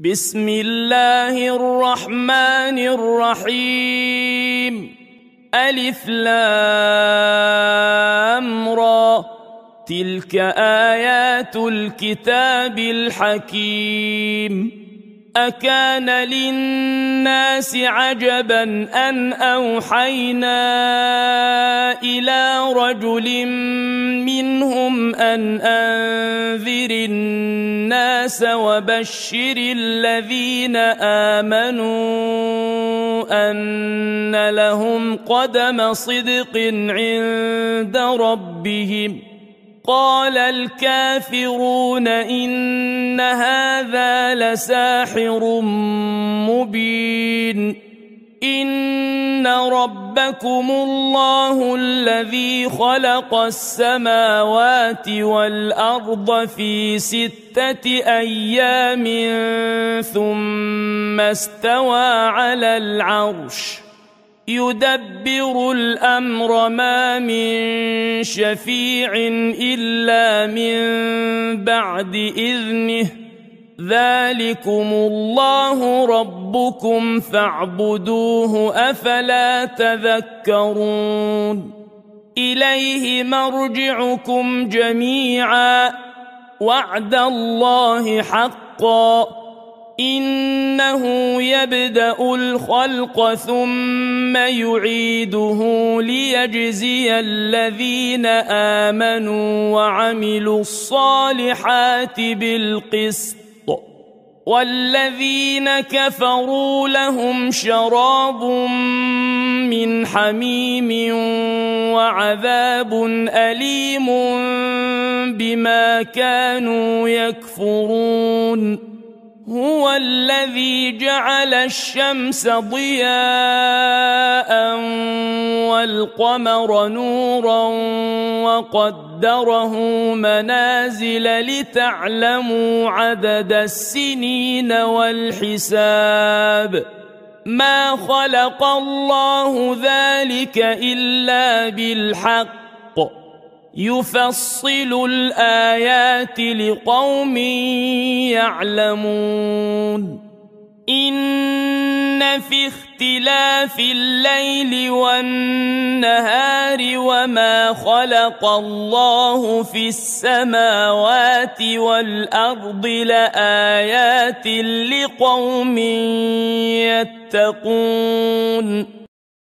بسم الله الرحمن الرحيم. ألف لام را، تلك آيات الكتاب الحكيم. أكان للناس عجبا أن أوحينا إلى رجل منهم أن أنذر الناس وبشر الذين آمنوا أن لهم قدم صدق عند ربهم. قال الكافرون إن هذا لساحر مبين. إن ربكم الله الذي خلق السماوات والأرض في 6 أيام ثم استوى على العرش يدبر الأمر ما من شفيع إلا من بعد إذنه. ذلكم الله ربكم فاعبدوه أفلا تذكرون. إليه مرجعكم جميعا وعد الله حقا. إنه يبدأ الخلق ثم يعيده ليجزي الذين آمنوا وعملوا الصالحات بالقسط، والذين كفروا لهم شراب من حميم وعذاب أليم بما كانوا يكفرون. هو الذي جعل الشمس ضياء والقمر نورا وقدره منازل لتعلموا عدد السنين والحساب. ما خلق الله ذلك إلا بالحق يفصل الآيات لقوم يعلمون. إن في اختلاف الليل والنهار وما خلق الله في السماوات والأرض لآيات لقوم يتقون.